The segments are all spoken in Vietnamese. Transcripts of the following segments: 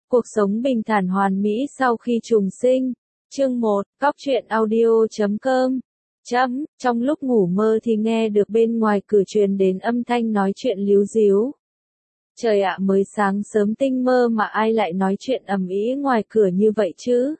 Cuộc sống bình thản hoàn mỹ sau khi trùng sinh. Chương 1, Cóc truyện audio.com. Trong lúc ngủ mơ thì nghe được bên ngoài cửa truyền đến âm thanh nói chuyện líu ríu. Trời ạ, mới sáng sớm tinh mơ mà ai lại nói chuyện ầm ĩ ngoài cửa như vậy chứ?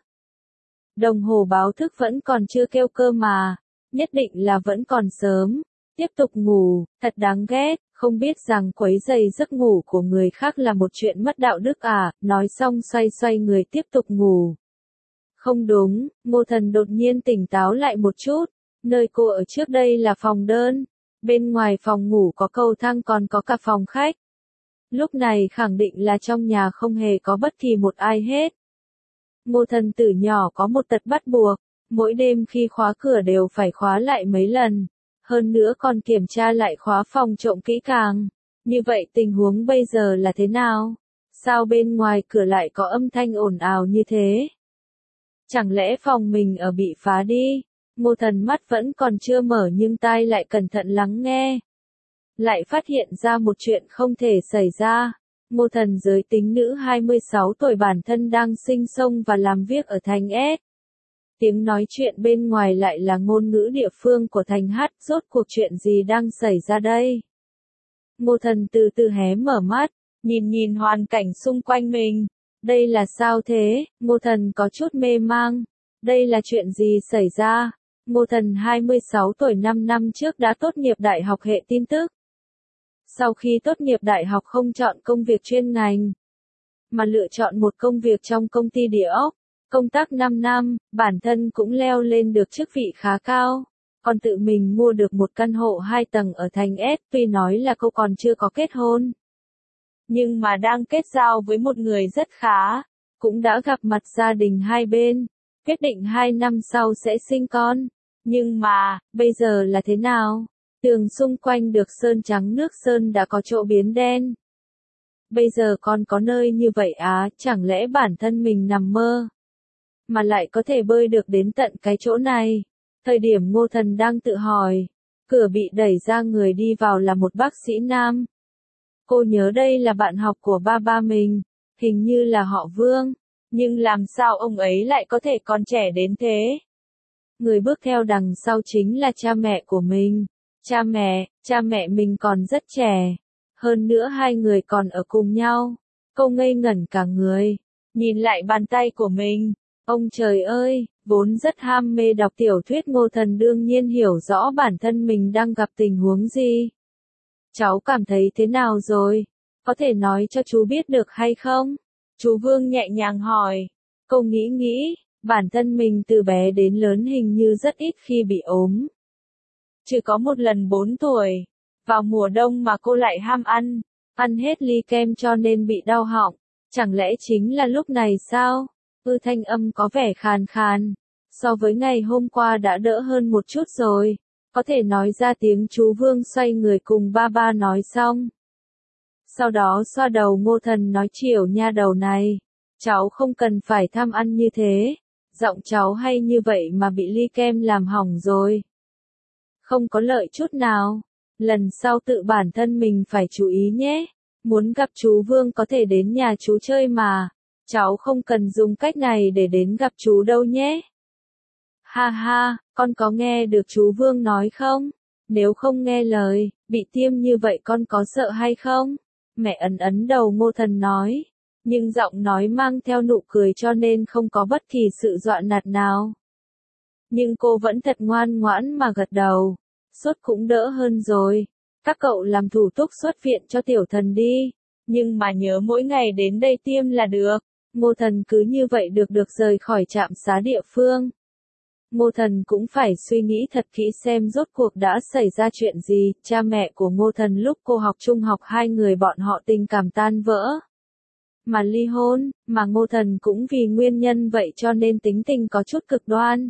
Đồng hồ báo thức vẫn còn chưa kêu cơ mà, nhất định là vẫn còn sớm. Tiếp tục ngủ, thật đáng ghét, không biết rằng quấy rầy giấc ngủ của người khác là một chuyện mất đạo đức à, nói xong xoay người tiếp tục ngủ. Không đúng, Ngô Thần đột nhiên tỉnh táo lại một chút, nơi cô ở trước đây là phòng đơn, bên ngoài phòng ngủ có cầu thang còn có cả phòng khách. Lúc này khẳng định là trong nhà không hề có bất kỳ một ai hết. Ngô Thần từ nhỏ có một tật bắt buộc, mỗi đêm khi khóa cửa đều phải khóa lại mấy lần. Hơn nữa còn kiểm tra lại khóa phòng trộm kỹ càng. Như vậy tình huống bây giờ là thế nào? Sao bên ngoài cửa lại có âm thanh ồn ào như thế? Chẳng lẽ phòng mình ở bị phá đi? Ngô Thần mắt vẫn còn chưa mở nhưng tai lại cẩn thận lắng nghe. Lại phát hiện ra một chuyện không thể xảy ra. Ngô Thần giới tính nữ 26 tuổi bản thân đang sinh sống và làm việc ở thành S. Tiếng nói chuyện bên ngoài lại là ngôn ngữ địa phương của thành H, rốt cuộc chuyện gì đang xảy ra đây? Ngô Thần từ từ hé mở mắt, nhìn hoàn cảnh xung quanh mình. Đây là sao thế? Ngô Thần có chút mê mang. Đây là chuyện gì xảy ra? Ngô Thần 26 tuổi 5 năm trước đã tốt nghiệp đại học hệ tin tức. Sau khi tốt nghiệp đại học không chọn công việc chuyên ngành, mà lựa chọn một công việc trong công ty địa ốc. Công tác 5 năm, bản thân cũng leo lên được chức vị khá cao. Còn tự mình mua được một căn hộ 2 tầng ở thành S, tuy nói là cô còn chưa có kết hôn. Nhưng mà đang kết giao với một người rất khá. Cũng đã gặp mặt gia đình hai bên. Quyết định 2 năm sau sẽ sinh con. Nhưng mà, bây giờ là thế nào? Tường xung quanh được sơn trắng nước sơn đã có chỗ biến đen. Bây giờ còn có nơi như vậy á, chẳng lẽ bản thân mình nằm mơ? Mà lại có thể bơi được đến tận cái chỗ này. Thời điểm Ngô Thần đang tự hỏi, cửa bị đẩy ra, người đi vào là một bác sĩ nam. Cô nhớ đây là bạn học của ba mình, hình như là họ Vương, nhưng làm sao ông ấy lại có thể còn trẻ đến thế? Người bước theo đằng sau chính là cha mẹ của mình. Cha mẹ mình còn rất trẻ. Hơn nữa hai người còn ở cùng nhau. Cô ngây ngẩn cả người, nhìn lại bàn tay của mình. Ông trời ơi, vốn rất ham mê đọc tiểu thuyết Ngô Thần đương nhiên hiểu rõ bản thân mình đang gặp tình huống gì. Cháu cảm thấy thế nào rồi? Có thể nói cho chú biết được hay không? Chú Vương nhẹ nhàng hỏi. Cô nghĩ, bản thân mình từ bé đến lớn hình như rất ít khi bị ốm. Chỉ có một lần 4 tuổi. Vào mùa đông mà cô lại ham ăn hết ly kem cho nên bị đau họng. Chẳng lẽ chính là lúc này sao? Thanh âm có vẻ khàn khàn. So với ngày hôm qua đã đỡ hơn một chút rồi. Có thể nói ra tiếng. Chú Vương xoay người cùng ba nói xong. Sau đó xoa đầu Ngô Thần nói, chiều nha đầu này. Cháu không cần phải tham ăn như thế. Giọng cháu hay như vậy mà bị ly kem làm hỏng rồi. Không có lợi chút nào. Lần sau tự bản thân mình phải chú ý nhé. Muốn gặp chú Vương có thể đến nhà chú chơi mà. Cháu không cần dùng cách này để đến gặp chú đâu nhé. Ha ha, con có nghe được chú Vương nói không? Nếu không nghe lời, bị tiêm như vậy con có sợ hay không? Mẹ ấn đầu Ngô Thần nói. Nhưng giọng nói mang theo nụ cười cho nên không có bất kỳ sự dọa nạt nào. Nhưng cô vẫn thật ngoan ngoãn mà gật đầu. Sốt cũng đỡ hơn rồi. Các cậu làm thủ tục xuất viện cho tiểu thần đi. Nhưng mà nhớ mỗi ngày đến đây tiêm là được. Ngô Thần cứ như vậy được rời khỏi trạm xá địa phương. Ngô Thần cũng phải suy nghĩ thật kỹ xem rốt cuộc đã xảy ra chuyện gì. Cha mẹ của Ngô Thần lúc cô học trung học hai người bọn họ tình cảm tan vỡ. Mà ly hôn, mà Ngô Thần cũng vì nguyên nhân vậy cho nên tính tình có chút cực đoan.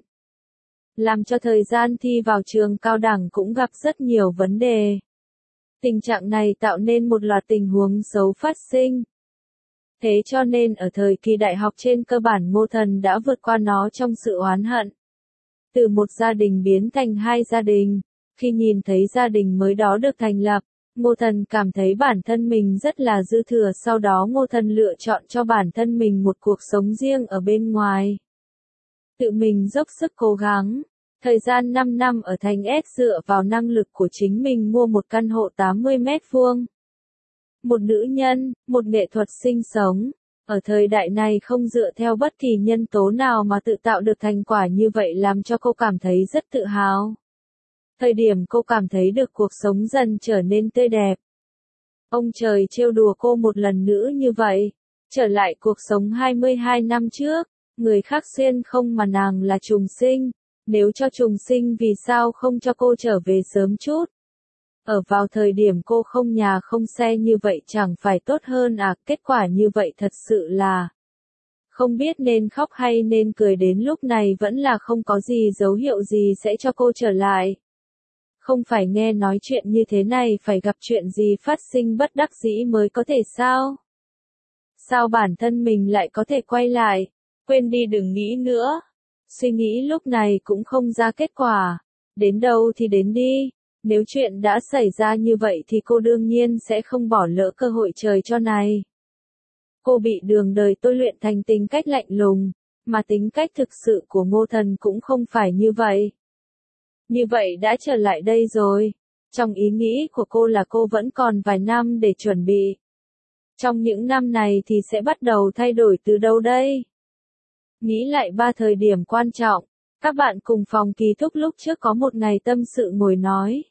Làm cho thời gian thi vào trường cao đẳng cũng gặp rất nhiều vấn đề. Tình trạng này tạo nên một loạt tình huống xấu phát sinh. Thế cho nên ở thời kỳ đại học trên cơ bản Ngô Thần đã vượt qua nó trong sự oán hận. Từ một gia đình biến thành hai gia đình. Khi nhìn thấy gia đình mới đó được thành lập, Ngô Thần cảm thấy bản thân mình rất là dư thừa, sau đó Ngô Thần lựa chọn cho bản thân mình một cuộc sống riêng ở bên ngoài. Tự mình dốc sức cố gắng. Thời gian 5 năm ở thành S dựa vào năng lực của chính mình mua một căn hộ 80 mét vuông. Một nữ nhân, một nghệ thuật sinh sống. Ở thời đại này không dựa theo bất kỳ nhân tố nào mà tự tạo được thành quả như vậy làm cho cô cảm thấy rất tự hào. Thời điểm cô cảm thấy được cuộc sống dần trở nên tươi đẹp. Ông trời trêu đùa cô một lần nữa như vậy. Trở lại cuộc sống 22 năm trước, người khác xuyên không mà nàng là trùng sinh. Nếu cho trùng sinh vì sao không cho cô trở về sớm chút? Ở vào thời điểm cô không nhà không xe như vậy chẳng phải tốt hơn à? Kết quả như vậy thật sự là không biết nên khóc hay nên cười, đến lúc này vẫn là không có gì dấu hiệu gì sẽ cho cô trở lại. Không phải nghe nói chuyện như thế này phải gặp chuyện gì phát sinh bất đắc dĩ mới có thể sao? Sao bản thân mình lại có thể quay lại? Quên đi, đừng nghĩ nữa. Suy nghĩ lúc này cũng không ra kết quả. Đến đâu thì đến đi. Nếu chuyện đã xảy ra như vậy thì cô đương nhiên sẽ không bỏ lỡ cơ hội trời cho này. Cô bị đường đời tôi luyện thành tính cách lạnh lùng, mà tính cách thực sự của Ngô Thần cũng không phải như vậy. Như vậy đã trở lại đây rồi. Trong ý nghĩ của cô là cô vẫn còn vài năm để chuẩn bị. Trong những năm này thì sẽ bắt đầu thay đổi từ đâu đây? Nghĩ lại 3 thời điểm quan trọng, các bạn cùng phòng ký túc lúc trước có một ngày tâm sự ngồi nói.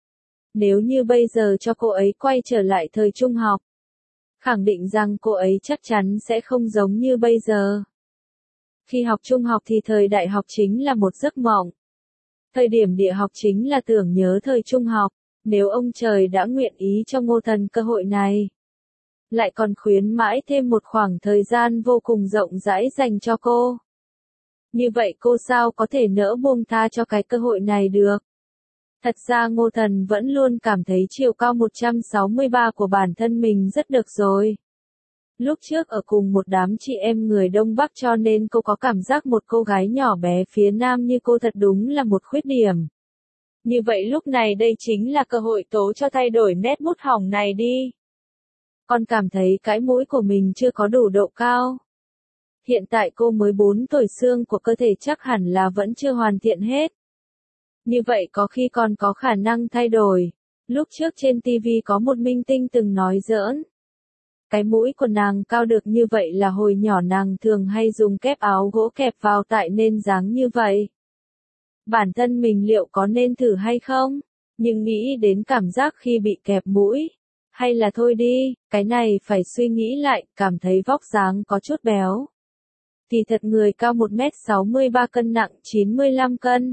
Nếu như bây giờ cho cô ấy quay trở lại thời trung học, khẳng định rằng cô ấy chắc chắn sẽ không giống như bây giờ. Khi học trung học thì thời đại học chính là một giấc mộng. Thời điểm địa học chính là tưởng nhớ thời trung học, nếu ông trời đã nguyện ý cho Ngô Thần cơ hội này. Lại còn khuyến mãi thêm một khoảng thời gian vô cùng rộng rãi dành cho cô. Như vậy cô sao có thể nỡ buông tha cho cái cơ hội này được? Thật ra Ngô Thần vẫn luôn cảm thấy chiều cao 163 của bản thân mình rất được rồi. Lúc trước ở cùng một đám chị em người Đông Bắc cho nên cô có cảm giác một cô gái nhỏ bé phía Nam như cô thật đúng là một khuyết điểm. Như vậy lúc này đây chính là cơ hội tố cho thay đổi nét bút hỏng này đi. Con cảm thấy cái mũi của mình chưa có đủ độ cao. Hiện tại cô mới 4 tuổi, xương của cơ thể chắc hẳn là vẫn chưa hoàn thiện hết. Như vậy có khi còn có khả năng thay đổi. Lúc trước trên TV có một minh tinh từng nói giỡn. Cái mũi của nàng cao được như vậy là hồi nhỏ nàng thường hay dùng kép áo gỗ kẹp vào tại nên dáng như vậy. Bản thân mình liệu có nên thử hay không? Nhưng nghĩ đến cảm giác khi bị kẹp mũi. Hay là thôi đi, cái này phải suy nghĩ lại, cảm thấy vóc dáng có chút béo. Thì thật người cao 1m63 cân nặng 95 cân.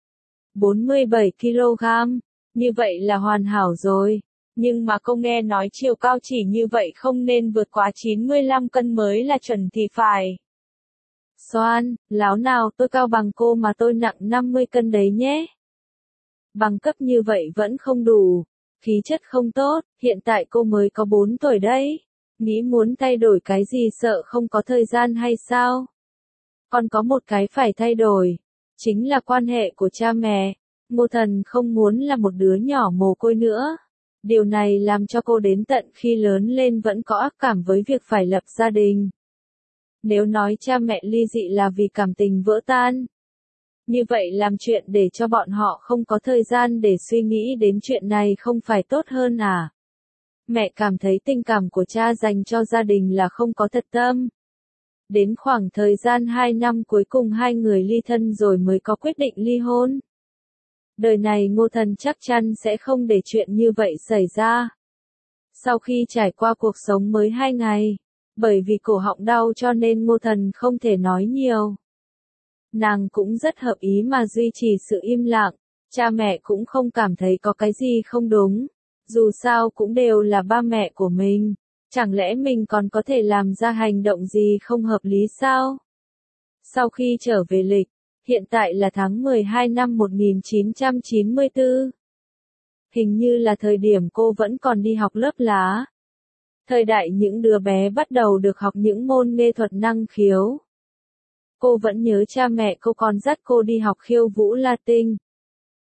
47 kg. Như vậy là hoàn hảo rồi. Nhưng mà cô nghe nói chiều cao chỉ như vậy không nên vượt quá 95 cân mới là chuẩn thì phải. Xoan, láo nào tôi cao bằng cô mà tôi nặng 50 cân đấy nhé. Bằng cấp như vậy vẫn không đủ. Khí chất không tốt, hiện tại cô mới có 4 tuổi đấy. Nghĩ muốn thay đổi cái gì sợ không có thời gian hay sao? Còn có một cái phải thay đổi. Chính là quan hệ của cha mẹ. Ngô Thần không muốn là một đứa nhỏ mồ côi nữa. Điều này làm cho cô đến tận khi lớn lên vẫn có ác cảm với việc phải lập gia đình. Nếu nói cha mẹ ly dị là vì cảm tình vỡ tan, như vậy làm chuyện để cho bọn họ không có thời gian để suy nghĩ đến chuyện này không phải tốt hơn à? Mẹ cảm thấy tình cảm của cha dành cho gia đình là không có thật tâm. Đến khoảng thời gian 2 năm cuối cùng hai người ly thân rồi mới có quyết định ly hôn. Đời này Ngô Thần chắc chắn sẽ không để chuyện như vậy xảy ra. Sau khi trải qua cuộc sống mới 2 ngày, bởi vì cổ họng đau cho nên Ngô Thần không thể nói nhiều. Nàng cũng rất hợp ý mà duy trì sự im lặng, cha mẹ cũng không cảm thấy có cái gì không đúng. Dù sao cũng đều là ba mẹ của mình, chẳng lẽ mình còn có thể làm ra hành động gì không hợp lý sao? Sau khi trở về lịch, hiện tại là tháng 12 năm 1994. Hình như là thời điểm cô vẫn còn đi học lớp lá. Thời đại những đứa bé bắt đầu được học những môn nghệ thuật năng khiếu. Cô vẫn nhớ cha mẹ cô còn dắt cô đi học khiêu vũ Latin.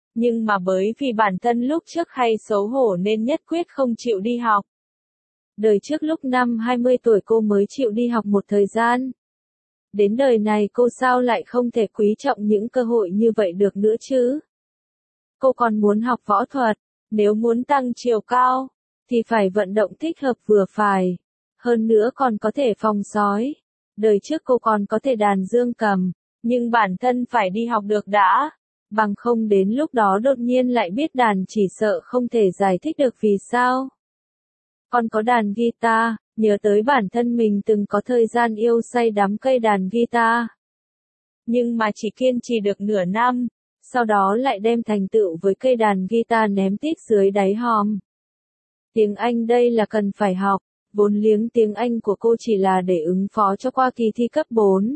Nhưng mà bởi vì bản thân lúc trước hay xấu hổ nên nhất quyết không chịu đi học. Đời trước lúc năm 20 tuổi cô mới chịu đi học một thời gian. Đến đời này cô sao lại không thể quý trọng những cơ hội như vậy được nữa chứ? Cô còn muốn học võ thuật, nếu muốn tăng chiều cao, thì phải vận động thích hợp vừa phải. Hơn nữa còn có thể phòng sói. Đời trước cô còn có thể đàn dương cầm, nhưng bản thân phải đi học được đã. Bằng không đến lúc đó đột nhiên lại biết đàn chỉ sợ không thể giải thích được vì sao. Còn có đàn guitar, nhớ tới bản thân mình từng có thời gian yêu say đắm cây đàn guitar. Nhưng mà chỉ kiên trì được nửa năm, sau đó lại đem thành tựu với cây đàn guitar ném tít dưới đáy hòm. Tiếng Anh đây là cần phải học, vốn liếng tiếng Anh của cô chỉ là để ứng phó cho qua kỳ thi cấp 4.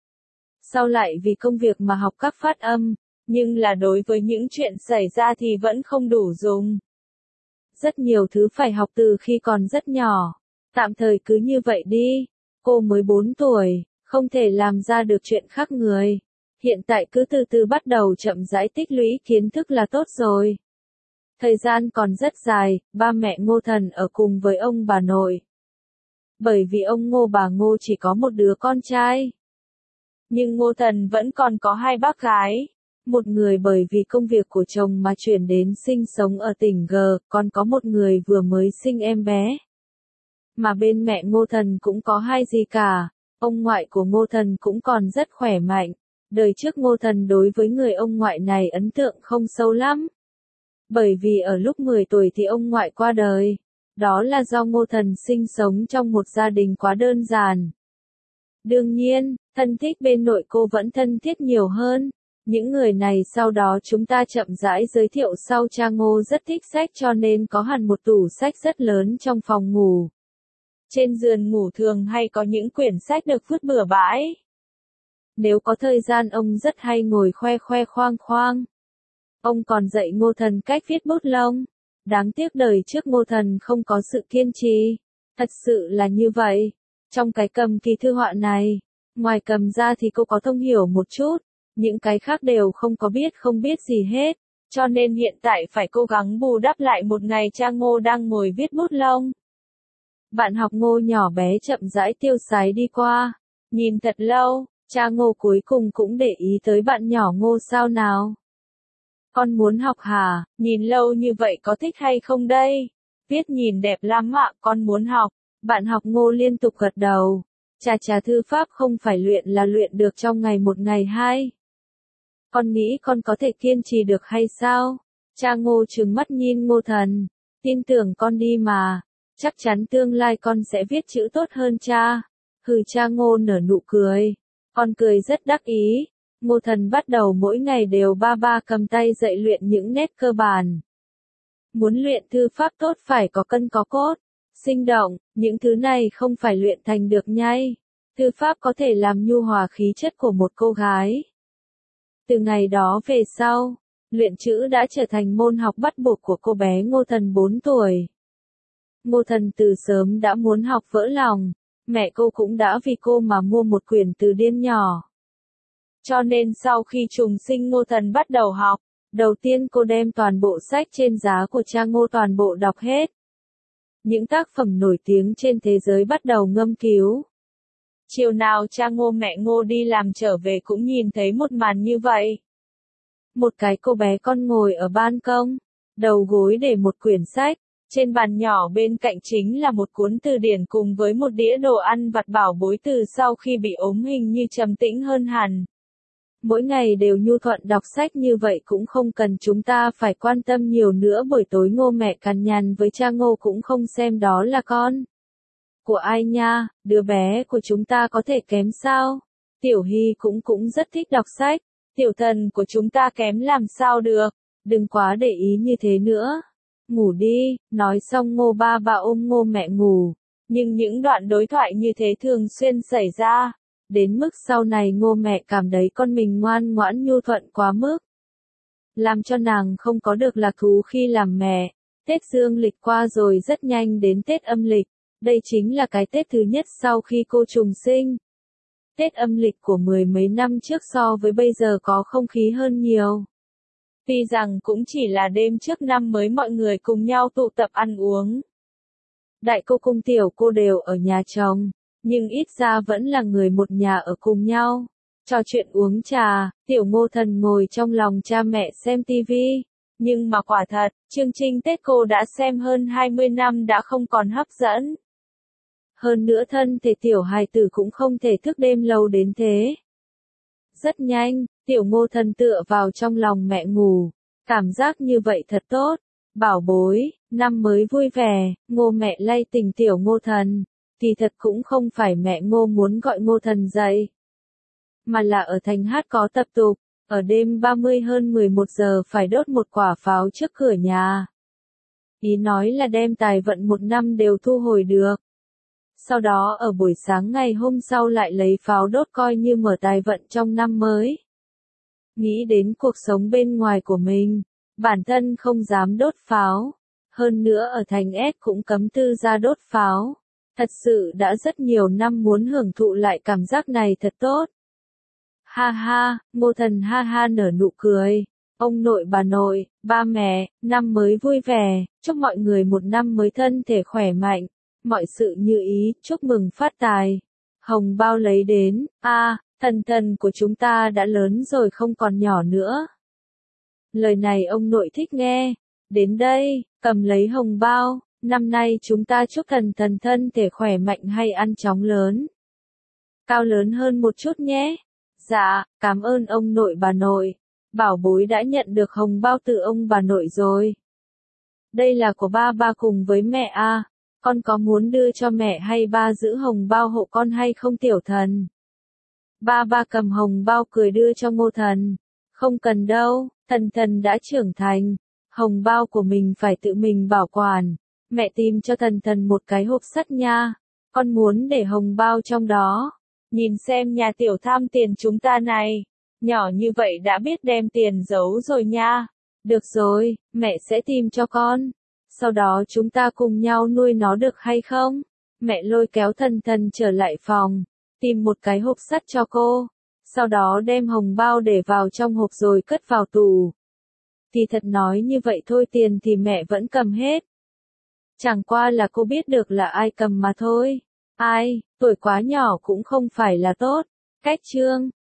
Sau lại vì công việc mà học các phát âm, nhưng là đối với những chuyện xảy ra thì vẫn không đủ dùng. Rất nhiều thứ phải học từ khi còn rất nhỏ. Tạm thời cứ như vậy đi. Cô mới 4 tuổi, không thể làm ra được chuyện khác người. Hiện tại cứ từ từ bắt đầu chậm rãi tích lũy kiến thức là tốt rồi. Thời gian còn rất dài, ba mẹ Ngô Thần ở cùng với ông bà nội. Bởi vì ông Ngô bà Ngô chỉ có một đứa con trai. Nhưng Ngô Thần vẫn còn có hai bác gái. Một người bởi vì công việc của chồng mà chuyển đến sinh sống ở tỉnh G, còn có một người vừa mới sinh em bé. Mà bên mẹ Ngô Thần cũng có hai gì cả, ông ngoại của Ngô Thần cũng còn rất khỏe mạnh. Đời trước Ngô Thần đối với người ông ngoại này ấn tượng không sâu lắm. Bởi vì ở lúc 10 tuổi thì ông ngoại qua đời. Đó là do Ngô Thần sinh sống trong một gia đình quá đơn giản. Đương nhiên, thân thích bên nội cô vẫn thân thiết nhiều hơn. Những người này sau đó chúng ta chậm rãi giới thiệu sau. Cha Ngô rất thích sách cho nên có hẳn một tủ sách rất lớn trong phòng ngủ. Trên giường ngủ thường hay có những quyển sách được vứt bừa bãi. Nếu có thời gian ông rất hay ngồi khoe khoe khoang khoang. Ông còn dạy Ngô Thần cách viết bút lông. Đáng tiếc đời trước Ngô Thần không có sự kiên trì. Thật sự là như vậy. Trong cái cầm kỳ thư họa này, ngoài cầm ra thì cô có thông hiểu một chút. Những cái khác đều không biết gì hết. Cho nên hiện tại phải cố gắng bù đắp lại. Một ngày cha Ngô đang ngồi viết bút lông. Bạn học Ngô nhỏ bé chậm rãi tiêu sái đi qua. Nhìn thật lâu, cha Ngô cuối cùng cũng để ý tới bạn nhỏ Ngô sao nào. Con muốn học hả? Nhìn lâu như vậy có thích hay không đây? Viết nhìn đẹp lắm ạ, con muốn học. Bạn học Ngô liên tục gật đầu. Chà thư pháp không phải luyện là luyện được trong ngày một ngày hai. Con nghĩ con có thể kiên trì được hay sao? Cha Ngô trừng mắt nhìn Ngô Thần. Tin tưởng con đi mà. Chắc chắn tương lai con sẽ viết chữ tốt hơn cha. Hừ, cha Ngô nở nụ cười. Con cười rất đắc ý. Ngô Thần bắt đầu mỗi ngày đều ba cầm tay dạy luyện những nét cơ bản. Muốn luyện thư pháp tốt phải có cân có cốt, sinh động, những thứ này không phải luyện thành được ngay. Thư pháp có thể làm nhu hòa khí chất của một cô gái. Từ ngày đó về sau, luyện chữ đã trở thành môn học bắt buộc của cô bé Ngô Thần 4 tuổi. Ngô Thần từ sớm đã muốn học vỡ lòng, mẹ cô cũng đã vì cô mà mua một quyển từ điển nhỏ. Cho nên sau khi trùng sinh Ngô Thần bắt đầu học, đầu tiên cô đem toàn bộ sách trên giá của cha Ngô toàn bộ đọc hết. Những tác phẩm nổi tiếng trên thế giới bắt đầu ngâm cứu. Chiều nào cha Ngô mẹ Ngô đi làm trở về cũng nhìn thấy một màn như vậy. Một cái cô bé con ngồi ở ban công, đầu gối để một quyển sách, trên bàn nhỏ bên cạnh chính là một cuốn từ điển cùng với một đĩa đồ ăn vặt bảo bối từ sau khi bị ốm hình như trầm tĩnh hơn hẳn. Mỗi ngày đều nhu thuận đọc sách như vậy cũng không cần chúng ta phải quan tâm nhiều nữa. Buổi tối Ngô mẹ cằn nhằn với cha Ngô cũng không xem đó là con của ai nha, đứa bé của chúng ta có thể kém sao? Tiểu Hy cũng rất thích đọc sách, tiểu Thần của chúng ta kém làm sao được, đừng quá để ý như thế nữa. Ngủ đi, nói xong Ngô ba ôm Ngô mẹ ngủ, nhưng những đoạn đối thoại như thế thường xuyên xảy ra. Đến mức sau này Ngô mẹ cảm thấy con mình ngoan ngoãn nhu thuận quá mức. Làm cho nàng không có được lạc thú khi làm mẹ. Tết dương lịch qua rồi rất nhanh đến Tết âm lịch. Đây chính là cái Tết thứ nhất sau khi cô trùng sinh. Tết âm lịch của mười mấy năm trước so với bây giờ có không khí hơn nhiều. Tuy rằng cũng chỉ là đêm trước năm mới mọi người cùng nhau tụ tập ăn uống. Đại cô cùng tiểu cô đều ở nhà chồng, nhưng ít ra vẫn là người một nhà ở cùng nhau. Trò chuyện uống trà, tiểu Ngô Thần ngồi trong lòng cha mẹ xem tivi. Nhưng mà quả thật, chương trình Tết cô đã xem hơn 20 năm đã không còn hấp dẫn. Hơn nữa thân thể tiểu hài tử cũng không thể thức đêm lâu đến thế. Rất nhanh, tiểu Ngô Thần tựa vào trong lòng mẹ ngủ. Cảm giác như vậy thật tốt. Bảo bối, năm mới vui vẻ, Ngô mẹ lay tỉnh tiểu Ngô Thần. Thì thật cũng không phải mẹ Ngô muốn gọi Ngô Thần dậy. Mà là ở thành hát có tập tục, ở đêm 30 hơn 11 giờ phải đốt một quả pháo trước cửa nhà. Ý nói là đem tài vận một năm đều thu hồi được. Sau đó ở buổi sáng ngày hôm sau lại lấy pháo đốt coi như mở tài vận trong năm mới. Nghĩ đến cuộc sống bên ngoài của mình, bản thân không dám đốt pháo. Hơn nữa ở thành S cũng cấm tư gia đốt pháo. Thật sự đã rất nhiều năm muốn hưởng thụ lại cảm giác này thật tốt. Ha ha, Ngô Thần ha ha nở nụ cười. Ông nội bà nội, ba mẹ, năm mới vui vẻ, chúc mọi người một năm mới thân thể khỏe mạnh, mọi sự như ý, chúc mừng phát tài. Hồng bao lấy đến, thần thần của chúng ta đã lớn rồi không còn nhỏ nữa. Lời này ông nội thích nghe. Đến đây, cầm lấy hồng bao, năm nay chúng ta chúc thần thần thân thể khỏe mạnh hay ăn chóng lớn. Cao lớn hơn một chút nhé. Dạ, cảm ơn ông nội bà nội. Bảo bối đã nhận được hồng bao từ ông bà nội rồi. Đây là của ba cùng với mẹ à. Con có muốn đưa cho mẹ hay ba giữ hồng bao hộ con hay không tiểu thần? Ba cầm hồng bao cười đưa cho Ngô Thần. Không cần đâu, thần thần đã trưởng thành. Hồng bao của mình phải tự mình bảo quản. Mẹ tìm cho thần thần một cái hộp sắt nha. Con muốn để hồng bao trong đó. Nhìn xem nhà tiểu tham tiền chúng ta này. Nhỏ như vậy đã biết đem tiền giấu rồi nha. Được rồi, mẹ sẽ tìm cho con. Sau đó chúng ta cùng nhau nuôi nó được hay không? Mẹ lôi kéo thần thần trở lại phòng. Tìm một cái hộp sắt cho cô. Sau đó đem hồng bao để vào trong hộp rồi cất vào tủ. Thì thật nói như vậy thôi, tiền thì mẹ vẫn cầm hết. Chẳng qua là cô biết được là ai cầm mà thôi. Ai, tuổi quá nhỏ cũng không phải là tốt. Cách chương